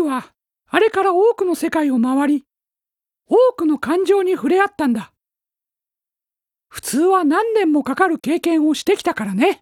僕はあれから多くの世界を回り、多くの感情に触れ合ったんだ。普通は何年もかかる経験をしてきたからね。